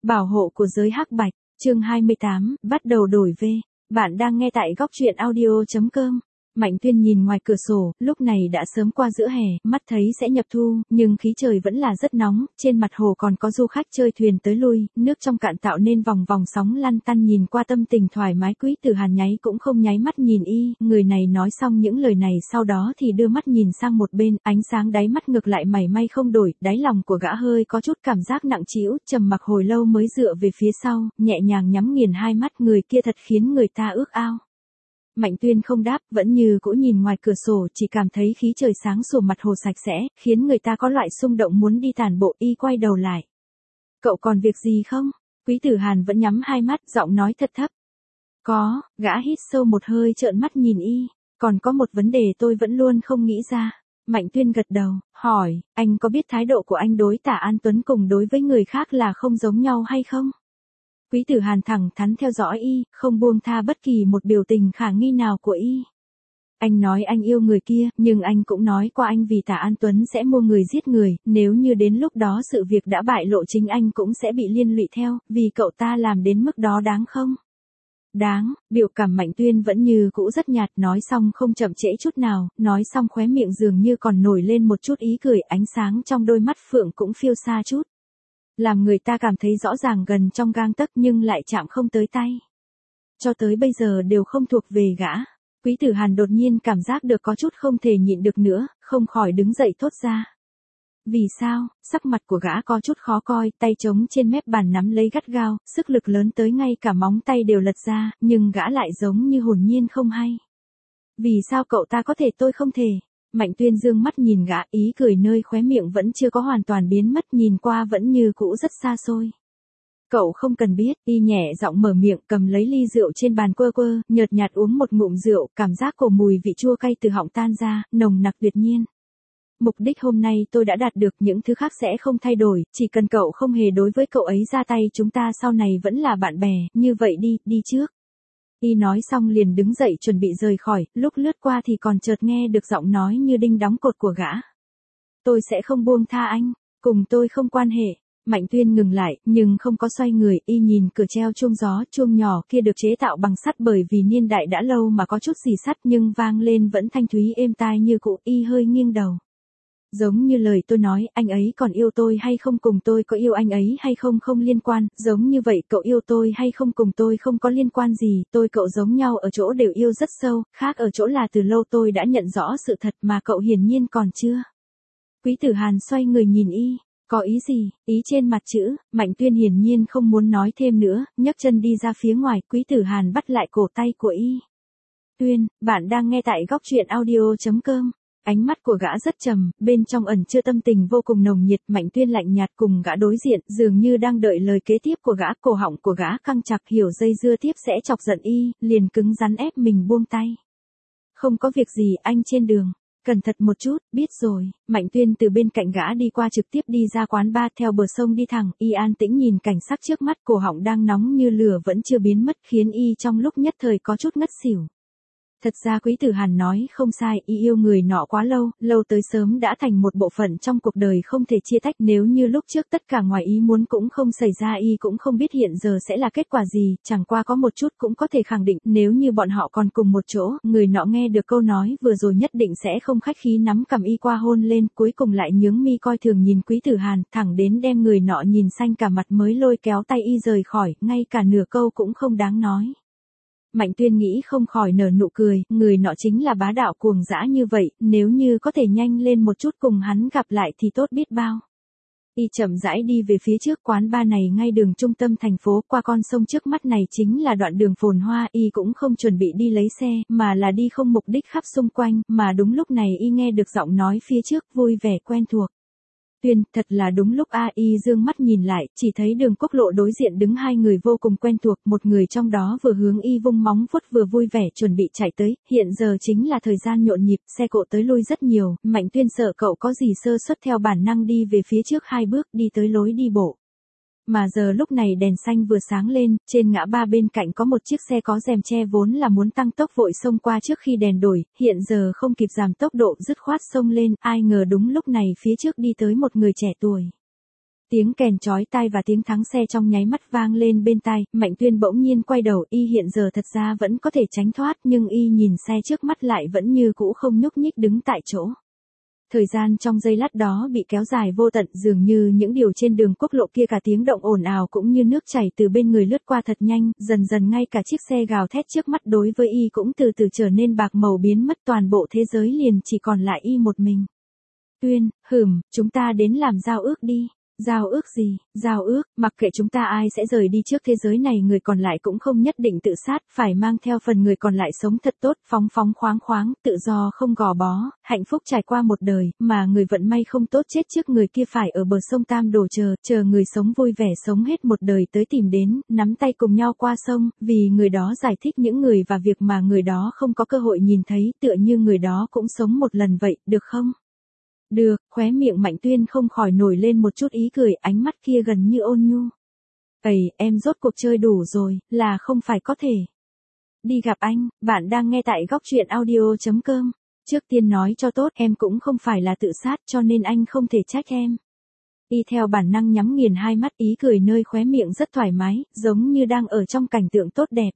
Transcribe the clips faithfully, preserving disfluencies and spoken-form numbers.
Bảo hộ của giới hắc bạch, chương hai mươi tám, bắt đầu đổi về. Bạn đang nghe tại góc truyện audio chấm com. Mạnh Tuyên nhìn ngoài cửa sổ, lúc này đã sớm qua giữa hè, mắt thấy sẽ nhập thu, nhưng khí trời vẫn là rất nóng, trên mặt hồ còn có du khách chơi thuyền tới lui, nước trong cạn tạo nên vòng vòng sóng lăn tăn, nhìn qua tâm tình thoải mái. Quý Tử Hàn nháy cũng không nháy mắt nhìn y, người này nói xong những lời này sau đó thì đưa mắt nhìn sang một bên, ánh sáng đáy mắt ngược lại mảy may không đổi, đáy lòng của gã hơi có chút cảm giác nặng trĩu, trầm mặc hồi lâu mới dựa về phía sau, nhẹ nhàng nhắm nghiền hai mắt, người kia thật khiến người ta ước ao. Mạnh Tuyên không đáp, vẫn như cũ nhìn ngoài cửa sổ, chỉ cảm thấy khí trời sáng sủa, mặt hồ sạch sẽ, khiến người ta có loại xung động muốn đi tản bộ. Y quay đầu lại. Cậu còn việc gì không? Quý Tử Hàn vẫn nhắm hai mắt, giọng nói thật thấp. Có, gã hít sâu một hơi, trợn mắt nhìn y. Còn có một vấn đề tôi vẫn luôn không nghĩ ra. Mạnh Tuyên gật đầu, hỏi, anh có biết thái độ của anh đối Tả An Tuấn cùng đối với người khác là không giống nhau hay không? Quý Tử Hàn thẳng thắn theo dõi y, không buông tha bất kỳ một biểu tình khả nghi nào của y. Anh nói anh yêu người kia, nhưng anh cũng nói qua anh vì Tả An Tuấn sẽ mua người giết người, nếu như đến lúc đó sự việc đã bại lộ chính anh cũng sẽ bị liên lụy theo, vì cậu ta làm đến mức đó đáng không? Đáng, biểu cảm Mạnh Tuyên vẫn như cũ rất nhạt, nói xong không chậm trễ chút nào, nói xong khóe miệng dường như còn nổi lên một chút ý cười, ánh sáng trong đôi mắt phượng cũng phiêu xa chút. Làm người ta cảm thấy rõ ràng gần trong gang tấc nhưng lại chạm không tới tay. Cho tới bây giờ đều không thuộc về gã. Quý Tử Hàn đột nhiên cảm giác được có chút không thể nhịn được nữa, không khỏi đứng dậy thốt ra. Vì sao? Sắc mặt của gã có chút khó coi, tay trống trên mép bàn nắm lấy gắt gao, sức lực lớn tới ngay cả móng tay đều lật ra, nhưng gã lại giống như hồn nhiên không hay. Vì sao cậu ta có thể tôi không thể? Mạnh Tuyên dương mắt nhìn gã, ý cười nơi khóe miệng vẫn chưa có hoàn toàn biến mất, nhìn qua vẫn như cũ rất xa xôi. Cậu không cần biết, y nhẹ giọng mở miệng, cầm lấy ly rượu trên bàn quơ quơ, nhợt nhạt uống một ngụm rượu, cảm giác cổ mùi vị chua cay từ họng tan ra, nồng nặc tuyệt nhiên. Mục đích hôm nay tôi đã đạt được, những thứ khác sẽ không thay đổi, chỉ cần cậu không hề đối với cậu ấy ra tay, chúng ta sau này vẫn là bạn bè, như vậy đi, đi trước. Y nói xong liền đứng dậy chuẩn bị rời khỏi, lúc lướt qua thì còn chợt nghe được giọng nói như đinh đóng cột của gã. Tôi sẽ không buông tha anh, cùng tôi không quan hệ. Mạnh Tuyên ngừng lại, nhưng không có xoay người, y nhìn cửa treo chuông gió, chuông nhỏ kia được chế tạo bằng sắt bởi vì niên đại đã lâu mà có chút xì sắt nhưng vang lên vẫn thanh thúy êm tai như cũ. Y hơi nghiêng đầu. Giống như lời tôi nói, anh ấy còn yêu tôi hay không, cùng tôi có yêu anh ấy hay không không liên quan, giống như vậy cậu yêu tôi hay không cùng tôi không có liên quan gì, tôi cậu giống nhau ở chỗ đều yêu rất sâu, khác ở chỗ là từ lâu tôi đã nhận rõ sự thật mà cậu hiển nhiên còn chưa. Quý Tử Hàn xoay người nhìn y, có ý gì, ý trên mặt chữ. Mạnh Tuyên hiển nhiên không muốn nói thêm nữa, nhấc chân đi ra phía ngoài. Quý Tử Hàn bắt lại cổ tay của y. Tuyên, bạn đang nghe tại góc truyện audio chấm com. Ánh mắt của gã rất trầm, bên trong ẩn chứa tâm tình vô cùng nồng nhiệt. Mạnh Tuyên lạnh nhạt cùng gã đối diện, dường như đang đợi lời kế tiếp của gã. Cổ họng của gã căng chặt, hiểu dây dưa tiếp sẽ chọc giận y, liền cứng rắn ép mình buông tay. Không có việc gì, anh trên đường. Cẩn thận một chút, biết rồi. Mạnh Tuyên từ bên cạnh gã đi qua, trực tiếp đi ra quán bar, theo bờ sông đi thẳng. Y an tĩnh nhìn cảnh sắc trước mắt, cổ họng đang nóng như lửa vẫn chưa biến mất, khiến y trong lúc nhất thời có chút ngất xỉu. Thật ra Quý Tử Hàn nói không sai, y yêu người nọ quá lâu, lâu tới sớm đã thành một bộ phận trong cuộc đời không thể chia tách. Nếu như lúc trước tất cả ngoài ý muốn cũng không xảy ra, y cũng không biết hiện giờ sẽ là kết quả gì, chẳng qua có một chút cũng có thể khẳng định, nếu như bọn họ còn cùng một chỗ, người nọ nghe được câu nói vừa rồi nhất định sẽ không khách khí nắm cầm y qua hôn lên, cuối cùng lại nhướng mi coi thường nhìn Quý Tử Hàn, thẳng đến đem người nọ nhìn xanh cả mặt mới lôi kéo tay y rời khỏi, ngay cả nửa câu cũng không đáng nói. Mạnh Tuyên nghĩ không khỏi nở nụ cười, người nọ chính là bá đạo cuồng dã như vậy, nếu như có thể nhanh lên một chút cùng hắn gặp lại thì tốt biết bao. Y chậm rãi đi về phía trước, quán bar này ngay đường trung tâm thành phố, qua con sông trước mắt này chính là đoạn đường phồn hoa. Y cũng không chuẩn bị đi lấy xe, mà là đi không mục đích khắp xung quanh, mà đúng lúc này y nghe được giọng nói phía trước, vui vẻ quen thuộc. Tuyên, thật là đúng lúc a. Y dương mắt nhìn lại, chỉ thấy đường quốc lộ đối diện đứng hai người vô cùng quen thuộc, một người trong đó vừa hướng y vung móng vuốt vừa vui vẻ chuẩn bị chạy tới, hiện giờ chính là thời gian nhộn nhịp, xe cộ tới lui rất nhiều. Mạnh Tuyên sợ cậu có gì sơ suất, theo bản năng đi về phía trước hai bước, đi tới lối đi bộ. Mà giờ lúc này đèn xanh vừa sáng lên, trên ngã ba bên cạnh có một chiếc xe có rèm che vốn là muốn tăng tốc vội xông qua trước khi đèn đổi, hiện giờ không kịp giảm tốc độ dứt khoát xông lên, ai ngờ đúng lúc này phía trước đi tới một người trẻ tuổi. Tiếng kèn chói tai và tiếng thắng xe trong nháy mắt vang lên bên tai, Mạnh Tuyên bỗng nhiên quay đầu, y hiện giờ thật ra vẫn có thể tránh thoát nhưng y nhìn xe trước mắt lại vẫn như cũ không nhúc nhích đứng tại chỗ. Thời gian trong giây lát đó bị kéo dài vô tận, dường như những điều trên đường quốc lộ kia cả tiếng động ồn ào cũng như nước chảy từ bên người lướt qua thật nhanh, dần dần ngay cả chiếc xe gào thét trước mắt đối với y cũng từ từ trở nên bạc màu, biến mất, toàn bộ thế giới liền chỉ còn lại y một mình. Tuyên, hừm, chúng ta đến làm giao ước đi. Giao ước gì? Giao ước, mặc kệ chúng ta ai sẽ rời đi trước thế giới này, người còn lại cũng không nhất định tự sát, phải mang theo phần người còn lại sống thật tốt, phóng phóng khoáng khoáng, tự do không gò bó, hạnh phúc trải qua một đời, mà người vận may không tốt chết trước người kia phải ở bờ sông Tam Đồ chờ, chờ người sống vui vẻ sống hết một đời tới tìm đến, nắm tay cùng nhau qua sông, vì người đó giải thích những người và việc mà người đó không có cơ hội nhìn thấy, tựa như người đó cũng sống một lần vậy, được không? Được, khóe miệng Mạnh Tuyên không khỏi nổi lên một chút ý cười, ánh mắt kia gần như ôn nhu. Ây, em rốt cuộc chơi đủ rồi, là không phải có thể đi gặp anh. Bạn đang nghe tại góc truyện audio chấm com. Trước tiên nói cho tốt, em cũng không phải là tự sát cho nên anh không thể trách em. Y theo bản năng nhắm nghiền hai mắt, ý cười nơi khóe miệng rất thoải mái, giống như đang ở trong cảnh tượng tốt đẹp.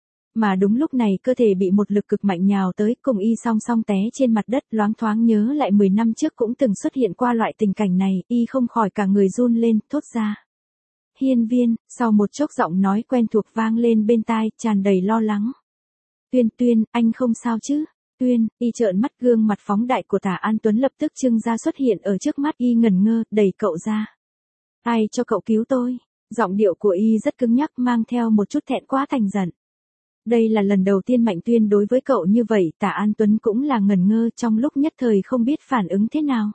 Mà đúng lúc này cơ thể bị một lực cực mạnh nhào tới, cùng y song song té trên mặt đất, loáng thoáng nhớ lại mười năm trước cũng từng xuất hiện qua loại tình cảnh này, y không khỏi cả người run lên, thốt ra. Hiên Viên, sau một chốc giọng nói quen thuộc vang lên bên tai, tràn đầy lo lắng. Tuyên Tuyên, anh không sao chứ? Tuyên, y trợn mắt, gương mặt phóng đại của Tả An Tuấn lập tức trưng ra xuất hiện ở trước mắt y, ngẩn ngơ, đẩy cậu ra. Ai cho cậu cứu tôi? Giọng điệu của y rất cứng nhắc, mang theo một chút thẹn quá thành giận. Đây là lần đầu tiên Mạnh Tuyên đối với cậu như vậy, Tả An Tuấn cũng là ngẩn ngơ, trong lúc nhất thời không biết phản ứng thế nào.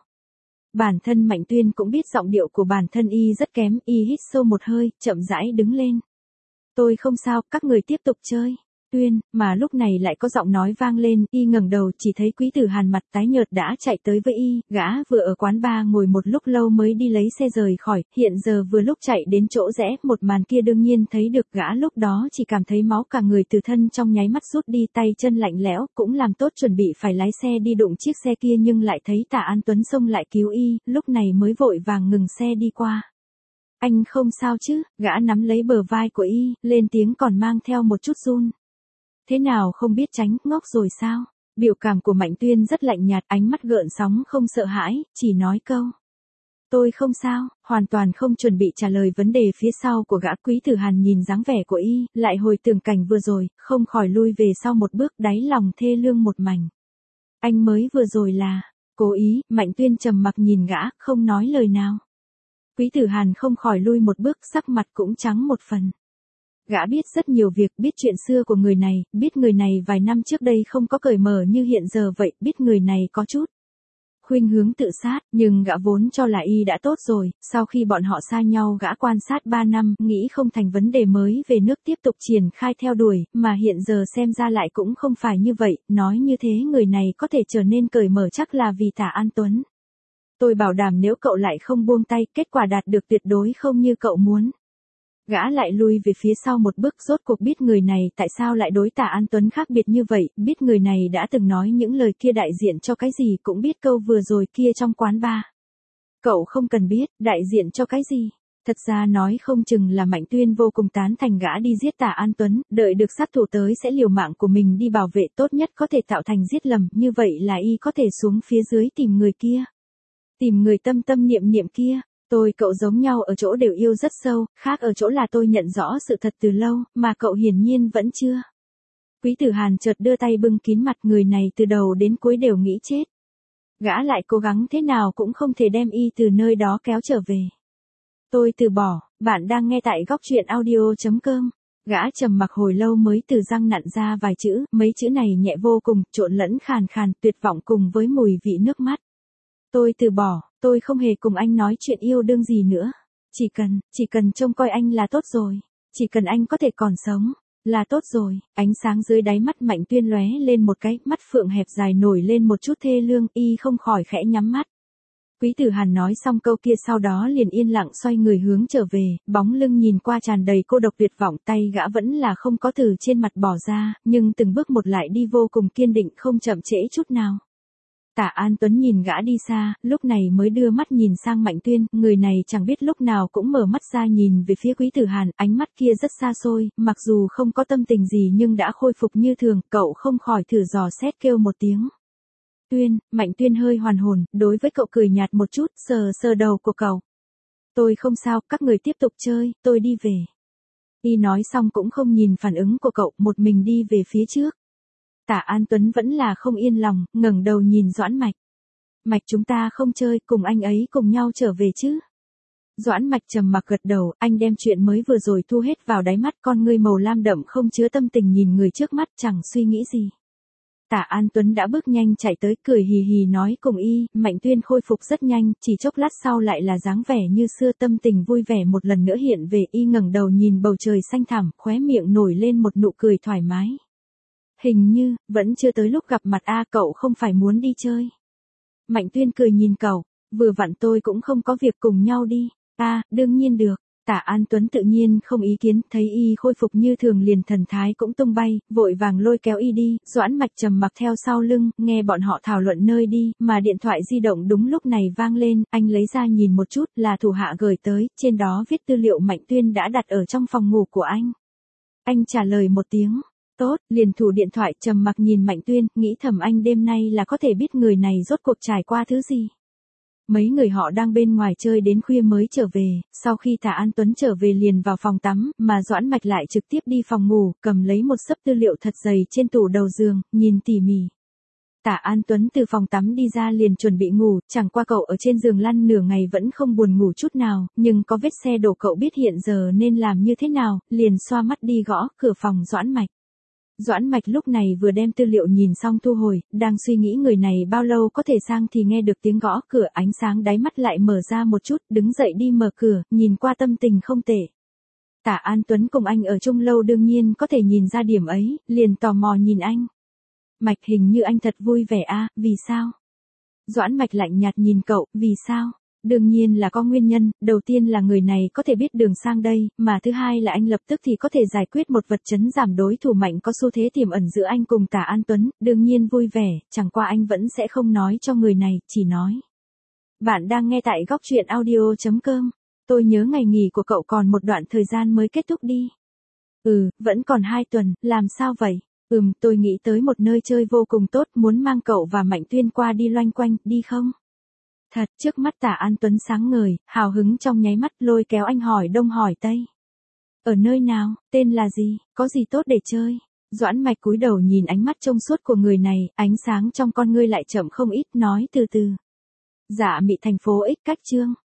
Bản thân Mạnh Tuyên cũng biết giọng điệu của bản thân y rất kém, y hít sâu một hơi, chậm rãi đứng lên. Tôi không sao, các người tiếp tục chơi. Tuyên, mà lúc này lại có giọng nói vang lên, y ngẩng đầu chỉ thấy Quý Tử Hàn mặt tái nhợt đã chạy tới với y, gã vừa ở quán bar ngồi một lúc lâu mới đi lấy xe rời khỏi, hiện giờ vừa lúc chạy đến chỗ rẽ, một màn kia đương nhiên thấy được, gã lúc đó chỉ cảm thấy máu cả người từ thân trong nháy mắt rút đi, tay chân lạnh lẽo, cũng làm tốt chuẩn bị phải lái xe đi đụng chiếc xe kia nhưng lại thấy Tả An Tuấn xông lại cứu y, lúc này mới vội vàng ngừng xe đi qua. Anh không sao chứ? Gã nắm lấy bờ vai của y, lên tiếng còn mang theo một chút run. Thế nào không biết tránh, ngốc rồi sao? Biểu cảm của Mạnh Tuyên rất lạnh nhạt, ánh mắt gợn sóng không sợ hãi, chỉ nói câu. Tôi không sao, hoàn toàn không chuẩn bị trả lời vấn đề phía sau của gã. Quý Tử Hàn nhìn dáng vẻ của y, lại hồi tưởng cảnh vừa rồi, không khỏi lui về sau một bước, đáy lòng thê lương một mảnh. Anh mới vừa rồi là, cố ý. Mạnh Tuyên trầm mặc nhìn gã, không nói lời nào. Quý Tử Hàn không khỏi lui một bước, sắc mặt cũng trắng một phần. Gã biết rất nhiều việc, biết chuyện xưa của người này, biết người này vài năm trước đây không có cởi mở như hiện giờ vậy, biết người này có chút khuynh hướng tự sát, nhưng gã vốn cho là y đã tốt rồi, sau khi bọn họ xa nhau gã quan sát ba năm, nghĩ không thành vấn đề mới về nước tiếp tục triển khai theo đuổi, mà hiện giờ xem ra lại cũng không phải như vậy, nói như thế người này có thể trở nên cởi mở chắc là vì Tả An Tuấn. Tôi bảo đảm nếu cậu lại không buông tay, kết quả đạt được tuyệt đối không như cậu muốn. Gã lại lui về phía sau một bước, rốt cuộc biết người này tại sao lại đối Tả An Tuấn khác biệt như vậy, biết người này đã từng nói những lời kia đại diện cho cái gì, cũng biết câu vừa rồi kia trong quán bar. Cậu không cần biết, đại diện cho cái gì. Thật ra nói không chừng là Mạnh Tuyên vô cùng tán thành gã đi giết Tả An Tuấn, đợi được sát thủ tới sẽ liều mạng của mình đi bảo vệ, tốt nhất có thể tạo thành giết lầm, như vậy là y có thể xuống phía dưới tìm người kia. Tìm người tâm tâm niệm niệm kia. Tôi cậu giống nhau ở chỗ đều yêu rất sâu, khác ở chỗ là tôi nhận rõ sự thật từ lâu, mà cậu hiển nhiên vẫn chưa. Quý Tử Hàn chợt đưa tay bưng kín mặt, người này từ đầu đến cuối đều nghĩ chết. Gã lại cố gắng thế nào cũng không thể đem y từ nơi đó kéo trở về. Tôi từ bỏ. Bạn đang nghe tại góc truyện audio chấm com. Gã trầm mặc hồi lâu mới từ răng nặn ra vài chữ, mấy chữ này nhẹ vô cùng, trộn lẫn khàn khàn, tuyệt vọng cùng với mùi vị nước mắt. Tôi từ bỏ, tôi không hề cùng anh nói chuyện yêu đương gì nữa. Chỉ cần, chỉ cần trông coi anh là tốt rồi. Chỉ cần anh có thể còn sống, là tốt rồi. Ánh sáng dưới đáy mắt Mạnh Tuyên lóe lên một cái, mắt phượng hẹp dài nổi lên một chút thê lương, y không khỏi khẽ nhắm mắt. Quý Tử Hàn nói xong câu kia sau đó liền yên lặng xoay người hướng trở về, bóng lưng nhìn qua tràn đầy cô độc tuyệt vọng, tay gã vẫn là không có từ trên mặt bỏ ra, nhưng từng bước một lại đi vô cùng kiên định, không chậm trễ chút nào. Tạ An Tuấn nhìn gã đi xa, lúc này mới đưa mắt nhìn sang Mạnh Tuyên, người này chẳng biết lúc nào cũng mở mắt ra nhìn về phía Quý Tử Hàn, ánh mắt kia rất xa xôi, mặc dù không có tâm tình gì nhưng đã khôi phục như thường, cậu không khỏi thử dò xét kêu một tiếng. Tuyên, Mạnh Tuyên hơi hoàn hồn, đối với cậu cười nhạt một chút, sờ sờ đầu của cậu. Tôi không sao, các người tiếp tục chơi, tôi đi về. Y nói xong cũng không nhìn phản ứng của cậu, một mình đi về phía trước. Tạ An Tuấn vẫn là không yên lòng, ngẩng đầu nhìn Doãn Mạch. Mạch chúng ta không chơi, cùng anh ấy cùng nhau trở về chứ. Doãn Mạch trầm mặc gật đầu, anh đem chuyện mới vừa rồi thu hết vào đáy mắt, con ngươi màu lam đậm không chứa tâm tình nhìn người trước mắt, chẳng suy nghĩ gì. Tạ An Tuấn đã bước nhanh chạy tới, cười hì hì nói cùng y. Mạnh Tuyên khôi phục rất nhanh, chỉ chốc lát sau lại là dáng vẻ như xưa, tâm tình vui vẻ một lần nữa hiện về. Y ngẩng đầu nhìn bầu trời xanh thẳm, khóe miệng nổi lên một nụ cười thoải mái. Hình như, vẫn chưa tới lúc gặp mặt a, cậu không phải muốn đi chơi. Mạnh Tuyên cười nhìn cậu, vừa vặn tôi cũng không có việc, cùng nhau đi. A, đương nhiên được. Tạ An Tuấn tự nhiên không ý kiến, thấy y khôi phục như thường liền thần thái cũng tung bay, vội vàng lôi kéo y đi. Doãn Mạch trầm mặc theo sau lưng, nghe bọn họ thảo luận nơi đi, mà điện thoại di động đúng lúc này vang lên, anh lấy ra nhìn một chút, là thủ hạ gửi tới, trên đó viết tư liệu Mạnh Tuyên đã đặt ở trong phòng ngủ của anh. Anh trả lời một tiếng. Tốt, liền thủ điện thoại, trầm mặc nhìn Mạnh Tuyên, nghĩ thầm anh đêm nay là có thể biết người này rốt cuộc trải qua thứ gì. Mấy người họ đang bên ngoài chơi đến khuya mới trở về, sau khi Tạ An Tuấn trở về liền vào phòng tắm, mà Doãn Mạch lại trực tiếp đi phòng ngủ, cầm lấy một xấp tư liệu thật dày trên tủ đầu giường, nhìn tỉ mỉ. Tạ An Tuấn từ phòng tắm đi ra liền chuẩn bị ngủ, chẳng qua cậu ở trên giường lăn nửa ngày vẫn không buồn ngủ chút nào, nhưng có vết xe đổ cậu biết hiện giờ nên làm như thế nào, liền xoa mắt đi gõ cửa phòng Doãn Mạch. Doãn Mạch lúc này vừa đem tư liệu nhìn xong thu hồi, đang suy nghĩ người này bao lâu có thể sang thì nghe được tiếng gõ cửa, ánh sáng đáy mắt lại mở ra một chút, đứng dậy đi mở cửa, nhìn qua tâm tình không tệ. Tạ An Tuấn cùng anh ở chung lâu đương nhiên có thể nhìn ra điểm ấy, liền tò mò nhìn anh. Mạch, hình như anh thật vui vẻ a, vì sao? Doãn Mạch lạnh nhạt nhìn cậu, vì sao? Đương nhiên là có nguyên nhân, đầu tiên là người này có thể biết đường sang đây, mà thứ hai là anh lập tức thì có thể giải quyết một vật chấn giảm đối thủ mạnh có xu thế tiềm ẩn giữa anh cùng Tạ An Tuấn, đương nhiên vui vẻ, chẳng qua anh vẫn sẽ không nói cho người này, chỉ nói. Bạn đang nghe tại góc truyện audio chấm com, tôi nhớ ngày nghỉ của cậu còn một đoạn thời gian mới kết thúc đi. Ừ, vẫn còn hai tuần, làm sao vậy? Ừm, tôi nghĩ tới một nơi chơi vô cùng tốt, muốn mang cậu và Mạnh Tuyên qua đi loanh quanh, đi không? Thật, trước mắt Tạ An Tuấn sáng ngời, hào hứng trong nháy mắt, lôi kéo anh hỏi đông hỏi tây. Ở nơi nào, tên là gì, có gì tốt để chơi? Doãn Mạch cúi đầu nhìn ánh mắt trong suốt của người này, ánh sáng trong con ngươi lại chậm không ít, nói từ từ. Dạ Mị thành phố X cách Trương.